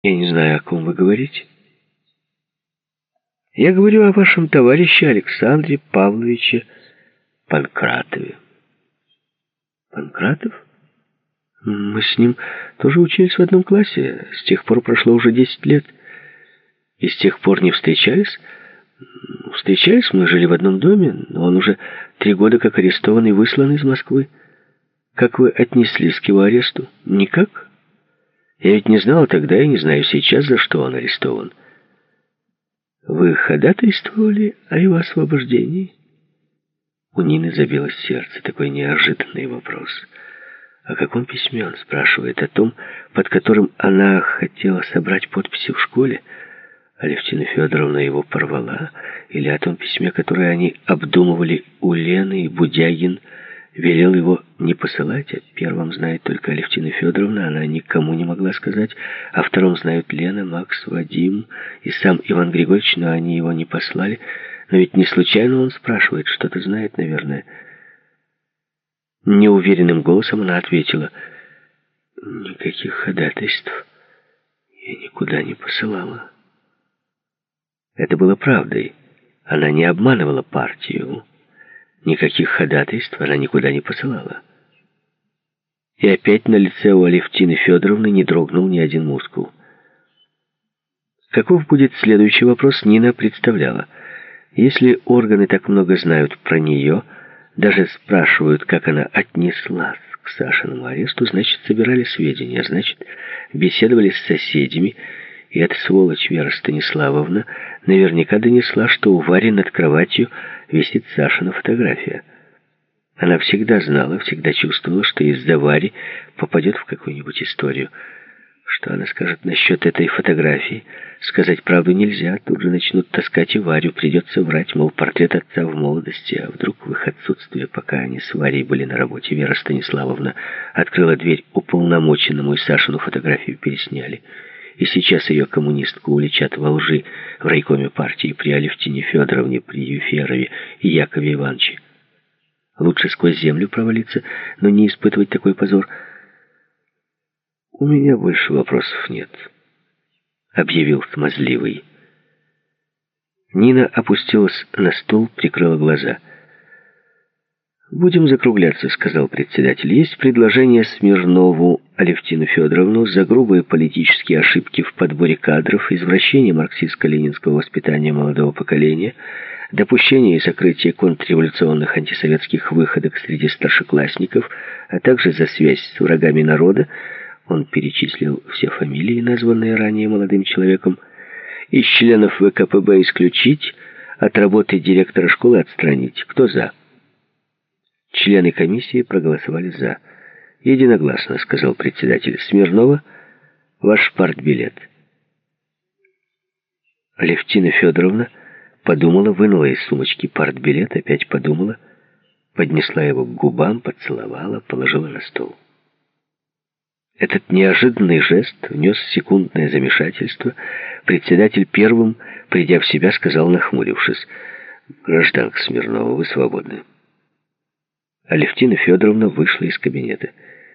Я не знаю, о ком вы говорите. Я говорю о вашем товарище Александре Павловиче Панкратове. Панкратов? Мы с ним тоже учились в одном классе. С тех пор прошло уже 10 лет. И с тех пор не встречались? Встречались, мы жили в одном доме, но он уже 3 года как арестован и выслан из Москвы. Как вы отнеслись к его аресту? Никак? Я ведь не знала тогда и не знаю сейчас, за что он арестован. Вы ходатайствовали о его освобождении? У Нины забилось сердце. Такой неожиданный вопрос. О каком письме он спрашивает? О том, под которым она хотела собрать подписи в школе? Алевтина Федоровна его порвала? Или о том письме, которое они обдумывали у Лены, и Будягин велел его не посылать? О первом знает только Алевтина Федоровна, она никому не могла сказать. О втором знают Лена, Макс, Вадим и сам Иван Григорьевич, но они его не послали. Но ведь не случайно он спрашивает, что-то знает, наверное. Неуверенным голосом она ответила: никаких ходатайств я никуда не посылала. Это было правдой. Она не обманывала партию. Никаких ходатайств она никуда не посылала. И опять на лице у Алевтины Федоровны не дрогнул ни один мускул. Каков будет следующий вопрос, Нина представляла. Если органы так много знают про нее, даже спрашивают, как она отнеслась к Сашиному аресту, значит, собирали сведения, значит, беседовали с соседями, и эта сволочь Вера Станиславовна наверняка донесла, что у Вари над кроватью висит Сашина фотография. Она всегда знала, всегда чувствовала, что из-за Вари попадет в какую-нибудь историю. Что она скажет насчет этой фотографии? Сказать правду нельзя, тут же начнут таскать и Варю. Придется врать, мол, портрет отца в молодости. А вдруг в их отсутствие, пока они с Варей были на работе, Вера Станиславовна открыла дверь уполномоченному, и Сашину фотографию пересняли. И сейчас ее коммунистку уличат во лжи в райкоме партии при Алевтине Федоровне, при Юферове и Якове Ивановиче. Лучше сквозь землю провалиться, но не испытывать такой позор. «У меня больше вопросов нет», — объявил смазливый. Нина опустилась на стул, прикрыла глаза. «Будем закругляться», — сказал председатель. «Есть предложение Смирнову Алевтину Федоровну за грубые политические ошибки в подборе кадров, извращение марксистско-ленинского воспитания молодого поколения, допущение и сокрытие контрреволюционных антисоветских выходок среди старшеклассников, а также за связь с врагами народа». Он перечислил все фамилии, названные ранее молодым человеком. Из членов ВКПБ исключить, от работы директора школы отстранить. Кто за? Члены комиссии проголосовали за. «Единогласно», — сказал председатель. «Смирнова, ваш партбилет». Алевтина Федоровна подумала, вынула из сумочки партбилет, опять подумала, поднесла его к губам, поцеловала, положила на стол. Этот неожиданный жест внес секундное замешательство. Председатель первым, придя в себя, сказал, нахмурившись: «Гражданка Смирнова, вы свободны». Алевтина Федоровна вышла из кабинета.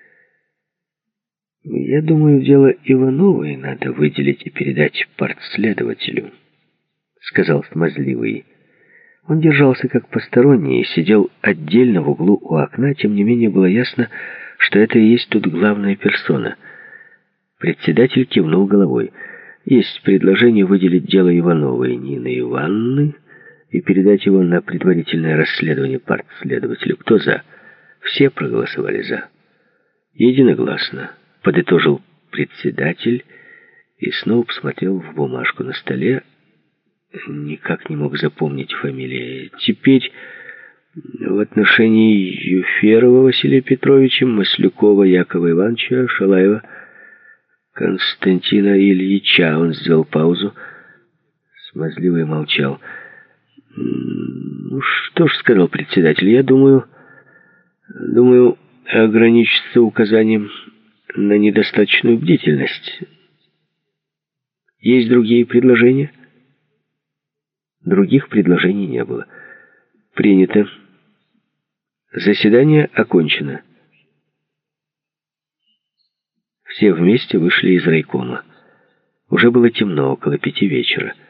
«Я думаю, дело Ивановой надо выделить и передать партследователю», — сказал смазливый. Он держался как посторонний и сидел отдельно в углу у окна, тем не менее было ясно, что это и есть тут главная персона. Председатель кивнул головой. «Есть предложение выделить дело Ивановой Нины Ивановны и передать его на предварительное расследование партследователю. Кто за?» Все проголосовали за. «Единогласно», — подытожил председатель и снова посмотрел в бумажку на столе. Никак не мог запомнить фамилии. «Теперь в отношении Юферова Василия Петровича, Маслюкова Якова Ивановича, Шалаева Константина Ильича». Он сделал паузу. Смазливый молчал. «Ну что ж», — сказал председатель, — «я думаю, ограничиться указанием на недостаточную бдительность. Есть другие предложения?» Других предложений не было. «Принято. Заседание окончено». Все вместе вышли из райкома. Уже было темно, около 5 вечера.